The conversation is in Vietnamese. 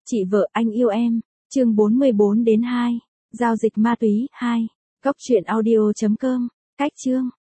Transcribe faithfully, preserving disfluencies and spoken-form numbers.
Chị vợ anh yêu em, chương bốn mươi bốn đến hai, giao dịch ma túy hai, cốc truyện audio chấm com, cách chương.